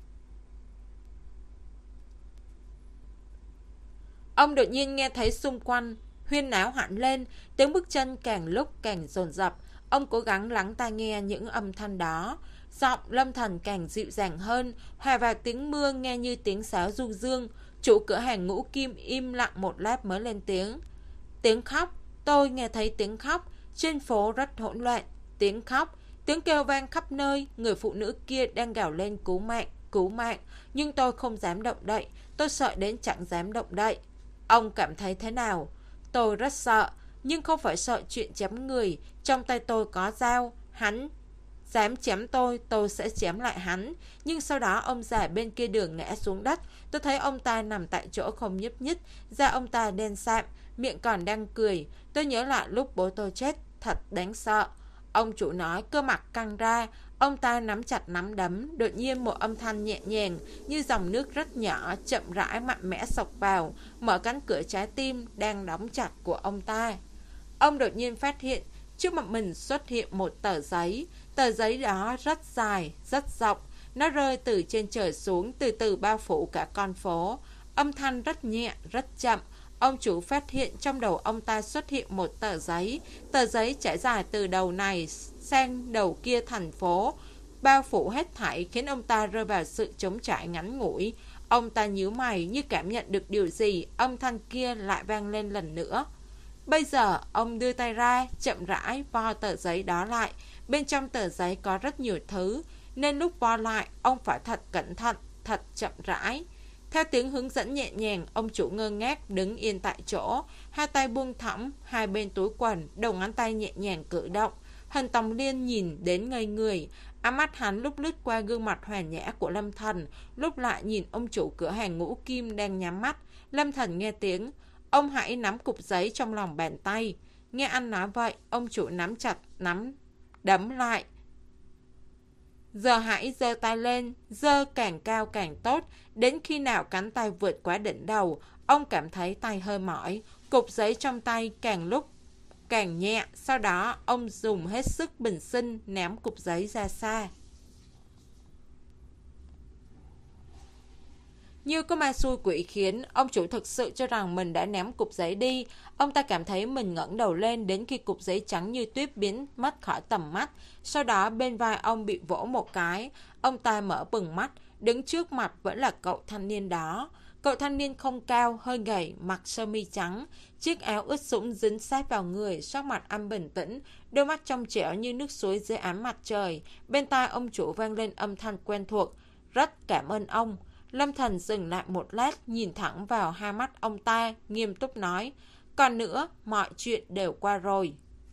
A: Ông đột nhiên nghe thấy xung quanh huyên náo hẳn lên, tiếng bước chân càng lúc càng dồn dập. Ông cố gắng lắng tai nghe những âm thanh đó. Giọng Lâm Thành càng dịu dàng hơn, hòa vào tiếng mưa nghe như tiếng sáo du dương. Chủ cửa hàng ngũ kim im lặng một lát mới lên tiếng. Tiếng khóc, tôi nghe thấy tiếng khóc. Trên phố rất hỗn loạn. Tiếng khóc, tiếng kêu vang khắp nơi. Người phụ nữ kia đang gào lên cứu mạng, cứu mạng. Nhưng tôi không dám động đậy. Tôi sợ đến chẳng dám động đậy. Ông cảm thấy thế nào? Tôi rất sợ, nhưng không phải sợ chuyện chém người. Trong tay tôi có dao. Hắn dám chém tôi, tôi sẽ chém lại hắn. Nhưng sau đó ông già bên kia đường ngã xuống đất. Tôi thấy ông ta nằm tại chỗ không nhúc nhích. Da ông ta đen sạm, miệng còn đang cười. Tôi nhớ lại lúc bố tôi chết, thật đáng sợ. Ông chủ nói, cơ mặt căng ra. Ông ta nắm chặt nắm đấm. Đột nhiên một âm thanh nhẹ nhàng như dòng nước rất nhỏ, chậm rãi mạnh mẽ xộc vào, mở cánh cửa trái tim đang đóng chặt của ông ta. Ông đột nhiên phát hiện trước mặt mình xuất hiện một tờ giấy. Tờ giấy đó rất dài, rất rộng. Nó rơi từ trên trời xuống, từ từ bao phủ cả con phố. Âm thanh rất nhẹ, rất chậm. Ông chủ phát hiện trong đầu ông ta xuất hiện một tờ giấy. Tờ giấy trải dài từ đầu này sang đầu kia thành phố, bao phủ hết thảy, khiến ông ta rơi vào sự trống trải ngắn ngủi. Ông ta nhíu mày như cảm nhận được điều gì. Âm thanh kia lại vang lên lần nữa. Bây giờ ông đưa tay ra, chậm rãi vo tờ giấy đó lại. Bên trong tờ giấy có rất nhiều thứ, nên lúc vo lại ông phải thật cẩn thận, thật chậm rãi. Theo tiếng hướng dẫn nhẹ nhàng, ông chủ ngơ ngác đứng yên tại chỗ, hai tay buông thõng hai bên túi quần, đầu ngón tay nhẹ nhàng cử động. Hình Tòng Liên nhìn đến ngây người. Ám mắt hắn lúc lướt qua gương mặt hoàn nhã của Lâm Thành, lúc lại nhìn ông chủ cửa hàng ngũ kim đang nhắm mắt. Lâm Thành nghe tiếng, ông hãy nắm cục giấy trong lòng bàn tay. Nghe anh nói vậy, ông chủ nắm chặt nắm đấm lại. Giờ hãy giơ tay lên, giơ càng cao càng tốt. Đến khi nào cánh tay vượt qua đỉnh đầu, ông cảm thấy tay hơi mỏi. Cục giấy trong tay càng lúc càng nhẹ. Sau đó ông dùng hết sức bình sinh ném cục giấy ra xa. Như có ma xui quỷ khiến, ông chủ thực sự cho rằng mình đã ném cục giấy đi. Ông ta cảm thấy mình ngẩng đầu lên đến khi cục giấy trắng như tuyết biến mất khỏi tầm mắt. Sau đó bên vai ông bị vỗ một cái. Ông ta mở bừng mắt, đứng trước mặt vẫn là cậu thanh niên đó. Cậu thanh niên không cao, hơi gầy, mặc sơ mi trắng. Chiếc áo ướt sũng dính sát vào người, sắc mặt anh bình tĩnh, đôi mắt trong trẻo như nước suối dưới ánh mặt trời. Bên tai ông chủ vang lên âm thanh quen thuộc. Rất cảm ơn ông. Lâm Thần dừng lại một lát, nhìn thẳng vào hai mắt ông ta, nghiêm túc nói. Còn nữa, mọi chuyện đều qua rồi.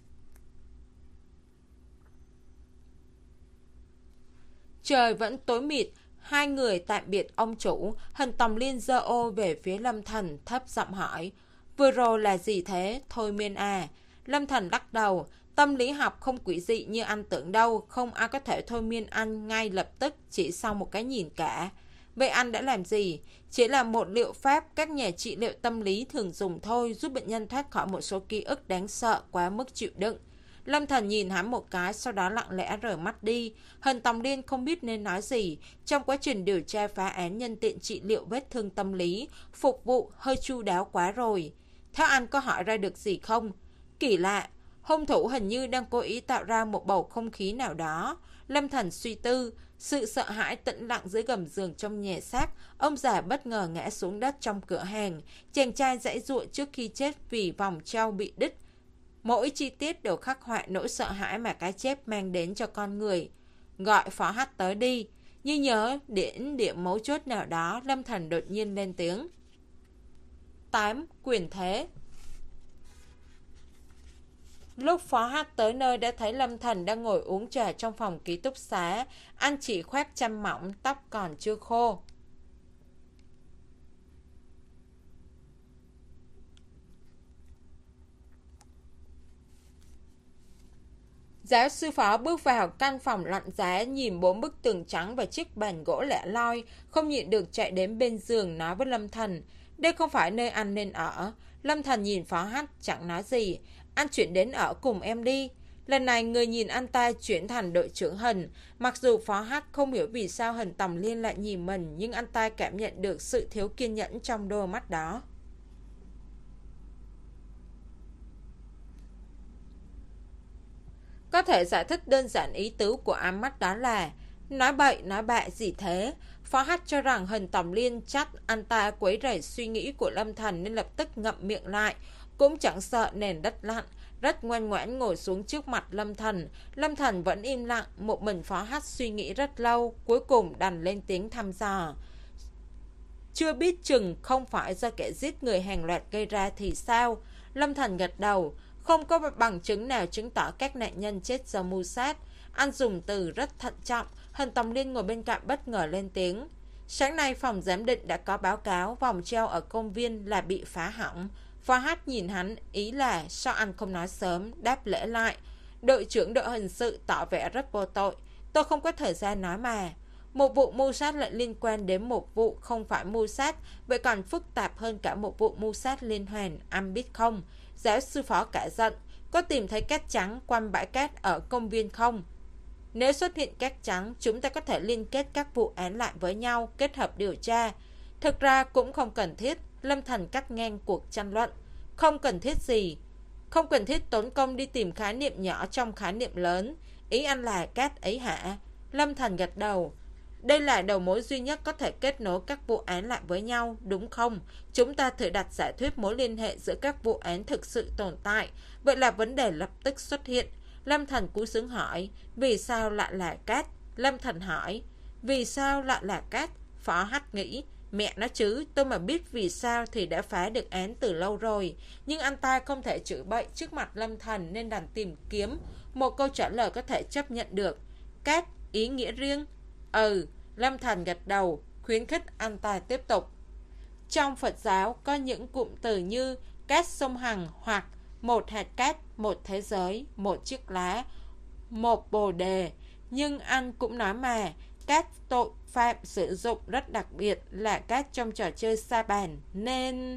A: Trời vẫn tối mịt, hai người tạm biệt ông chủ. Hần Tòng Liên giơ ô về phía Lâm Thần, thấp giọng hỏi. Vừa rồi là gì thế, thôi miên à? Lâm Thần lắc đầu. Tâm lý học không quỷ dị như anh tưởng đâu. Không ai có thể thôi miên anh ngay lập tức, chỉ sau một cái nhìn cả. Vậy anh đã làm gì? Chỉ là một liệu pháp các nhà trị liệu tâm lý thường dùng thôi, giúp bệnh nhân thoát khỏi một số ký ức đáng sợ quá mức chịu đựng. Lâm Thần nhìn hắn một cái, sau đó lặng lẽ rời mắt đi. Hần Tòng Liên không biết nên nói gì. Trong quá trình điều tra phá án nhân tiện trị liệu vết thương tâm lý, phục vụ hơi chu đáo quá rồi. Theo anh có hỏi ra được gì không? Kỳ lạ, hung thủ hình như đang cố ý tạo ra một bầu không khí nào đó. Lâm Thần suy tư, sự sợ hãi tĩnh lặng dưới gầm giường trong nhà xác. Ông già bất ngờ ngã xuống đất trong cửa hàng. Chàng trai giãy giụa trước khi chết vì vòng treo bị đứt. Mỗi chi tiết đều khắc họa nỗi sợ hãi mà cái chết mang đến cho con người. Gọi Phó Hách tới đi. Như nhớ đến điểm mấu chốt nào đó, Lâm Thần đột nhiên lên tiếng. tám. Quyền thế. Lúc Phó Hách tới nơi đã thấy Lâm Thần đang ngồi uống trà trong phòng ký túc xá. Anh chỉ khoác chăn mỏng, tóc còn chưa khô. Giáo sư Phó bước vào căn phòng lạnh giá, nhìn bốn bức tường trắng và chiếc bàn gỗ lẻ loi, không nhịn được chạy đến bên giường nói với Lâm Thần. Đây không phải nơi anh nên ở. Lâm Thần nhìn Phó Hách chẳng nói gì. Anh chuyển đến ở cùng em đi. Lần này người nhìn anh ta chuyển thành đội trưởng Hần. Mặc dù Phó Hách không hiểu vì sao Hần Tòng Liên lại nhìn mình, nhưng anh ta cảm nhận được sự thiếu kiên nhẫn trong đôi mắt đó. Có thể giải thích đơn giản ý tứ của ánh mắt đó là nói bậy nói bạ gì thế. Phó Hách cho rằng Hần Tòng Liên trách anh ta quấy rầy suy nghĩ của Lâm Thần nên lập tức ngậm miệng lại. Cũng chẳng sợ nền đất lạnh, rất ngoan ngoãn ngồi xuống trước mặt Lâm Thần. Lâm Thần vẫn im lặng, một mình Phó Hách suy nghĩ rất lâu, cuối cùng đành lên tiếng thăm dò. Chưa biết chừng không phải do kẻ giết người hàng loạt gây ra thì sao? Lâm Thần gật đầu. Không có bằng chứng nào chứng tỏ các nạn nhân chết do mưu sát. Anh dùng từ rất thận trọng. Hần Tòng Liên ngồi bên cạnh bất ngờ lên tiếng. Sáng nay phòng giám định đã có báo cáo vòng treo ở công viên là bị phá hỏng. Phó Hách nhìn hắn, ý là sao anh không nói sớm, đáp lễ lại. Đội trưởng đội hình sự tỏ vẻ rất vô tội. Tôi không có thời gian nói mà. Một vụ mưu sát lại liên quan đến một vụ không phải mưu sát, vậy còn phức tạp hơn cả một vụ mưu sát liên hoàn, anh biết không? Giáo sư Phó cả giận. Có tìm thấy cát trắng quanh bãi cát ở công viên không? Nếu xuất hiện cát trắng, chúng ta có thể liên kết các vụ án lại với nhau, kết hợp điều tra. Thực ra cũng không cần thiết. Lâm Thần cắt ngang cuộc tranh luận. Không cần thiết gì? Không cần thiết tốn công đi tìm khái niệm nhỏ trong khái niệm lớn. Ý anh là cát ấy hả? Lâm Thần gật đầu. Đây là đầu mối duy nhất có thể kết nối các vụ án lại với nhau, đúng không? Chúng ta thử đặt giả thuyết mối liên hệ giữa các vụ án thực sự tồn tại. Vậy là vấn đề lập tức xuất hiện. Lâm Thần cúi xuống hỏi, vì sao lại là cát? Lâm Thần hỏi, vì sao lại là cát? Phó Hách nghĩ, mẹ nó chứ, tôi mà biết vì sao thì đã phá được án từ lâu rồi. Nhưng anh ta không thể chửi bậy trước mặt Lâm Thần nên đành tìm kiếm một câu trả lời có thể chấp nhận được. Cát, ý nghĩa riêng? Ừ, Lâm Thần gật đầu, khuyến khích anh ta tiếp tục. Trong Phật giáo có những cụm từ như cát sông Hằng hoặc một hạt cát, một thế giới, một chiếc lá, một bồ đề. Nhưng anh cũng nói mà, các tội phạm sử dụng rất đặc biệt là cát trong trò chơi sa bàn, nên...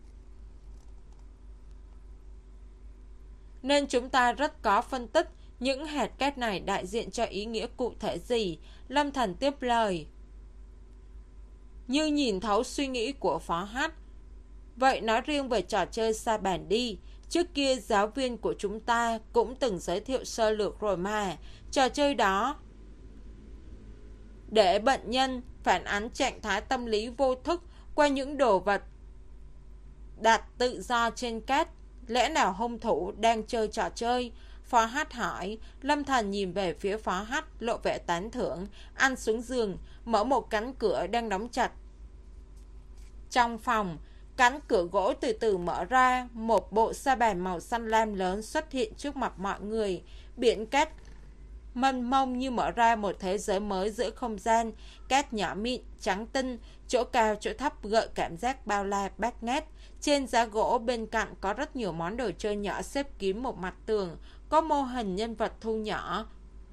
A: Nên chúng ta rất có phân tích những hạt cát này đại diện cho ý nghĩa cụ thể gì. Lâm Thần tiếp lời. như nhìn thấu suy nghĩ của Phó Hách. Vậy nói riêng về trò chơi sa bàn đi. Trước kia giáo viên của chúng ta cũng từng giới thiệu sơ lược rồi mà. Trò chơi đó để bệnh nhân phản ánh trạng thái tâm lý vô thức qua những đồ vật đặt tự do trên cát. Lẽ nào hung thủ đang chơi trò chơi? Phó Hách hỏi. Lâm Thần nhìn về phía Phó Hách, lộ vẻ tán thưởng. Anh xuống giường, mở một cánh cửa đang đóng chặt. Trong phòng, cánh cửa gỗ từ từ mở ra, một bộ sa bàn màu xanh lam lớn xuất hiện trước mặt mọi người. Biển cát mênh mông như mở ra một thế giới mới giữa không gian. Cát nhỏ mịn, trắng tinh, chỗ cao chỗ thấp gợi cảm giác bao la bát ngát. Trên giá gỗ bên cạnh có rất nhiều món đồ chơi nhỏ xếp kín một mặt tường, có mô hình nhân vật thu nhỏ,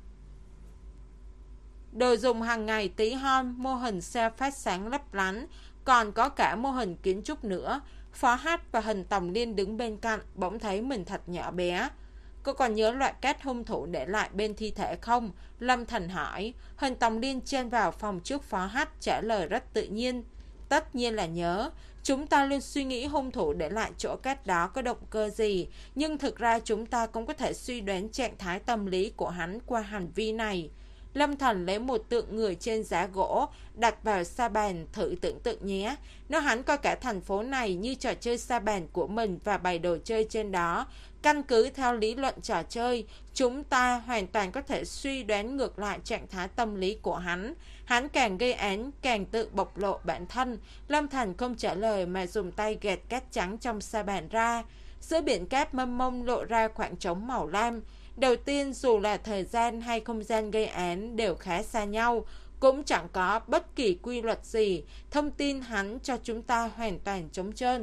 A: đồ dùng hàng ngày tí hon, mô hình xe phát sáng lấp lánh, còn có cả mô hình kiến trúc nữa. Phó Hách và Hình Tòng Liên đứng bên cạnh, bỗng thấy mình thật nhỏ bé. Cô còn nhớ loại cát hung thủ để lại bên thi thể không? Lâm Thần hỏi. Hình Tòng Liên chen vào phòng trước Phó Hách, trả lời rất tự nhiên. Tất nhiên là nhớ. Chúng ta luôn suy nghĩ hung thủ để lại chỗ cát đó có động cơ gì, nhưng thực ra chúng ta cũng có thể suy đoán trạng thái tâm lý của hắn qua hành vi này. Lâm Thần lấy một tượng người trên giá gỗ đặt vào sa bàn, thử tưởng tượng nhé. Nếu hắn coi cả thành phố này như trò chơi sa bàn của mình và bày đồ chơi trên đó, căn cứ theo lý luận trò chơi, chúng ta hoàn toàn có thể suy đoán ngược lại trạng thái tâm lý của hắn. Hắn càng gây án, càng tự bộc lộ bản thân. Lâm Thần không trả lời mà dùng tay gạt cát trắng trong sa bàn ra. Giữa biển cát mênh mông lộ ra khoảng trống màu lam. Đầu tiên, dù là thời gian hay không gian gây án đều khá xa nhau, cũng chẳng có bất kỳ quy luật gì. Thông tin hắn cho chúng ta hoàn toàn trống trơn.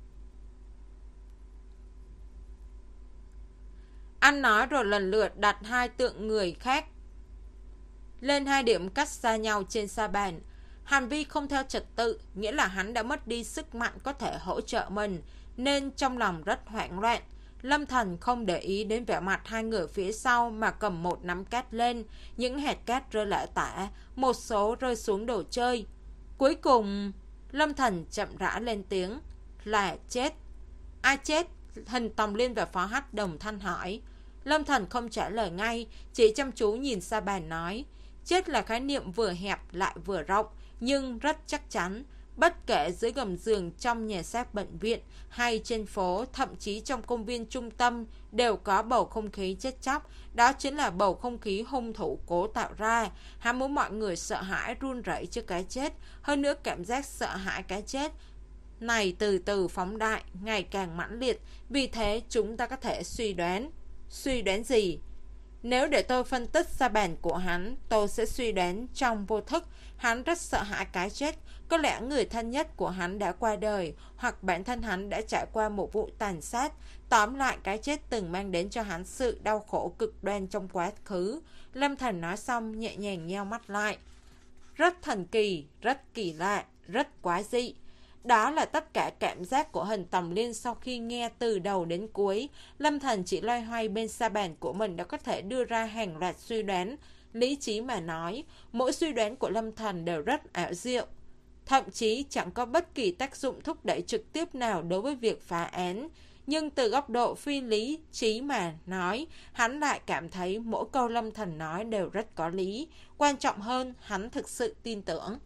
A: Anh nói rồi lần lượt đặt hai tượng người khác lên hai điểm cách xa nhau trên sa bàn. Hành vi không theo trật tự, nghĩa là hắn đã mất đi sức mạnh có thể hỗ trợ mình, nên trong lòng rất hoảng loạn. Lâm Thần không để ý đến vẻ mặt hai người phía sau mà cầm một nắm cát lên. Những hạt cát rơi lả tả, một số rơi xuống đồ chơi. Cuối cùng, Lâm Thần chậm rãi lên tiếng. Là chết. Ai chết? Hình Tòng Liên và Phó Hách đồng thanh hỏi. Lâm Thần không trả lời ngay, chỉ chăm chú nhìn sa bàn nói. Chết là khái niệm vừa hẹp lại vừa rộng, nhưng rất chắc chắn. Bất kể dưới gầm giường trong nhà xác bệnh viện hay trên phố, thậm chí trong công viên trung tâm, đều có bầu không khí chết chóc. Đó chính là bầu không khí hung thủ cố tạo ra. Hắn muốn mọi người sợ hãi run rẩy trước cái chết. Hơn nữa cảm giác sợ hãi cái chết này từ từ phóng đại, ngày càng mãnh liệt. Vì thế chúng ta có thể suy đoán. Suy đoán gì? Nếu để tôi phân tích sa bàn của hắn, tôi sẽ suy đoán trong vô thức hắn rất sợ hãi cái chết. Có lẽ người thân nhất của hắn đã qua đời, hoặc bản thân hắn đã trải qua một vụ tàn sát. Tóm lại, cái chết từng mang đến cho hắn sự đau khổ cực đoan trong quá khứ. Lâm Thần nói xong nhẹ nhàng nheo mắt lại. Rất thần kỳ, rất kỳ lạ, rất quái dị. Đó là tất cả cảm giác của Hình Tòng Liên sau khi nghe từ đầu đến cuối. Lâm Thần chỉ loay hoay bên sa bàn của mình đã có thể đưa ra hàng loạt suy đoán. Lý trí mà nói, mỗi suy đoán của Lâm Thần đều rất ảo diệu. Thậm chí chẳng có bất kỳ tác dụng thúc đẩy trực tiếp nào đối với việc phá án. Nhưng từ góc độ phi lý trí mà nói, hắn lại cảm thấy mỗi câu Lâm Thần nói đều rất có lý. Quan trọng hơn, hắn thực sự tin tưởng.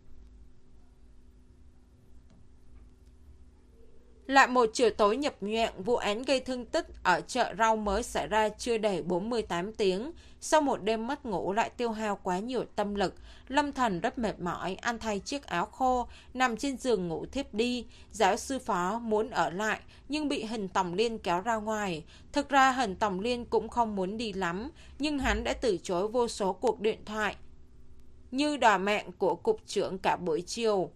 A: Lại một chiều tối nhập nhọe, vụ án gây thương tích ở chợ rau mới xảy ra chưa đầy bốn mươi tám tiếng. Sau một đêm mất ngủ lại tiêu hao quá nhiều tâm lực, Lâm Thần rất mệt mỏi, ăn thay chiếc áo khô, nằm trên giường ngủ thiếp đi. Giáo sư Phó muốn ở lại, nhưng bị Hình Tòng Liên kéo ra ngoài. Thực ra Hình Tòng Liên cũng không muốn đi lắm, nhưng hắn đã từ chối vô số cuộc điện thoại, như đòi mạng của cục trưởng cả buổi chiều.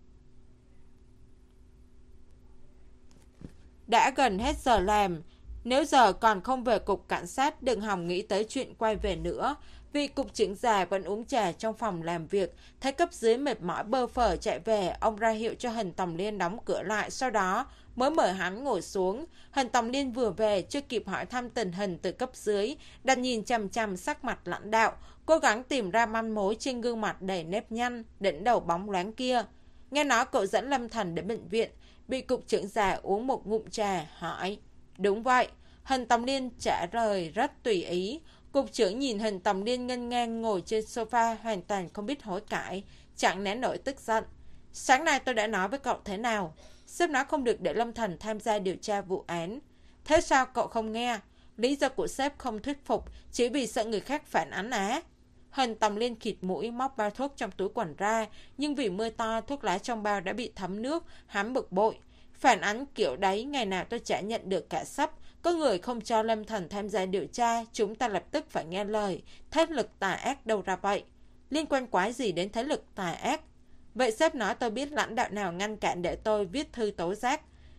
A: Đã gần hết giờ làm, nếu giờ còn không về cục cảnh sát, đừng hòng nghĩ tới chuyện quay về nữa. Vì cục trưởng già vẫn uống trà trong phòng làm việc, thấy cấp dưới mệt mỏi bơ phờ chạy về, ông ra hiệu cho Hình Tòng Liên đóng cửa lại, sau đó mới mời hắn ngồi xuống. Hình Tòng Liên vừa về, chưa kịp hỏi thăm tình hình từ cấp dưới, đặt nhìn chằm chằm sắc mặt lãnh đạo, cố gắng tìm ra manh mối trên gương mặt đầy nếp nhăn, đỉnh đầu bóng loáng kia. Nghe nói cậu dẫn Lâm Thành đến bệnh viện, bị cục trưởng già uống một ngụm trà, hỏi. Đúng vậy, Hình Tòng Liên trả lời rất tùy ý. Cục trưởng nhìn Hình Tòng Liên ngân ngang ngồi trên sofa hoàn toàn không biết hối cải, chẳng nén nổi tức giận. Sáng nay tôi đã nói với cậu thế nào? Sếp nói không được để Lâm Thành tham gia điều tra vụ án. Thế sao cậu không nghe? Lý do của sếp không thuyết phục, chỉ vì sợ người khác phản ánh á. Hình Tòng Liên khịt mũi móc bao thuốc trong túi quần ra, nhưng vì mưa to thuốc lá trong bao đã bị thấm nước, hắn bực bội. Phản ánh kiểu đấy ngày nào tôi chả nhận được cả sấp. Có người không cho Lâm Thành tham gia điều tra, chúng ta lập tức phải nghe lời. Thế lực tà ác đâu ra vậy? Liên quan quái gì đến thế lực tà ác? Vậy sếp nói tôi biết lãnh đạo nào ngăn cản để tôi viết thư tố giác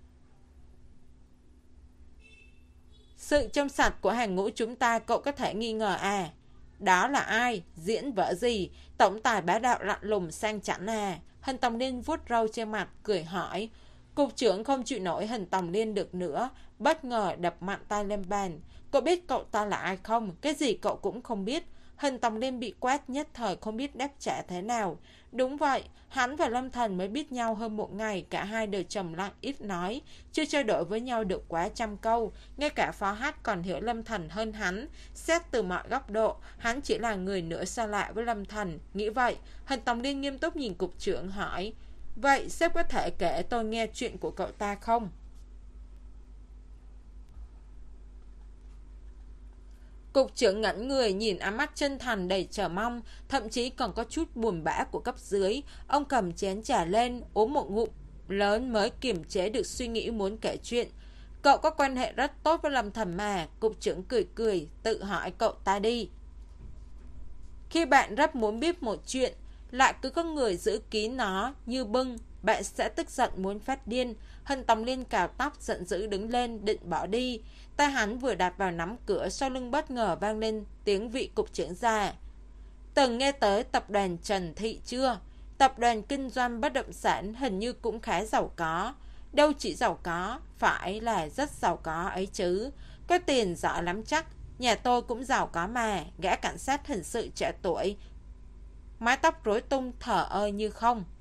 A: sự trong sạch của hàng ngũ chúng ta, cậu có thể nghi ngờ à? Đó là ai? Diễn vở gì? Tổng tài bá đạo lạnh lùng sang chảnh à? Hình Tòng Liên vuốt râu trên mặt, cười hỏi. Cục trưởng không chịu nổi Hình Tòng Liên được nữa, bất ngờ đập mạnh tay lên bàn. Cậu biết cậu ta là ai không? Cái gì cậu cũng không biết. Hình Tòng Liên bị quát nhất thời không biết đáp trả thế nào. Đúng vậy, hắn và Lâm Thành mới biết nhau hơn một ngày, cả hai đều trầm lặng ít nói, chưa trao đổi với nhau được quá trăm câu. Ngay cả Phó Hát còn hiểu Lâm Thành hơn hắn. Xét từ mọi góc độ, hắn chỉ là người nửa xa lạ với Lâm Thành. Nghĩ vậy, Hình Tòng Liên nghiêm túc nhìn cục trưởng hỏi. Vậy sếp có thể kể tôi nghe chuyện của cậu ta không? Cục trưởng ngẩn người nhìn ánh mắt chân thành đầy chờ mong, thậm chí còn có chút buồn bã của cấp dưới. Ông cầm chén trà lên, uống một ngụm lớn mới kiềm chế được suy nghĩ muốn kể chuyện. Cậu có quan hệ rất tốt với Lâm Thành mà. Cục trưởng cười cười, tự hỏi cậu ta đi. Khi bạn rất muốn biết một chuyện, lại cứ có người giữ kín nó như bưng, bạn sẽ tức giận muốn phát điên. Hình Tòng Liên cào tóc giận dữ đứng lên định bỏ đi. Tay hắn vừa đặt vào nắm cửa, sau lưng bất ngờ vang lên tiếng vị cục trưởng già. Từng nghe tới tập đoàn Trần Thị chưa? Tập đoàn kinh doanh bất động sản hình như cũng khá giàu có. Đâu chỉ giàu có, phải là rất giàu có ấy chứ. Có tiền giỏi lắm chắc. Nhà tôi cũng giàu có mà. Gã cảnh sát hình sự trẻ tuổi, mái tóc rối tung thở ơ như không.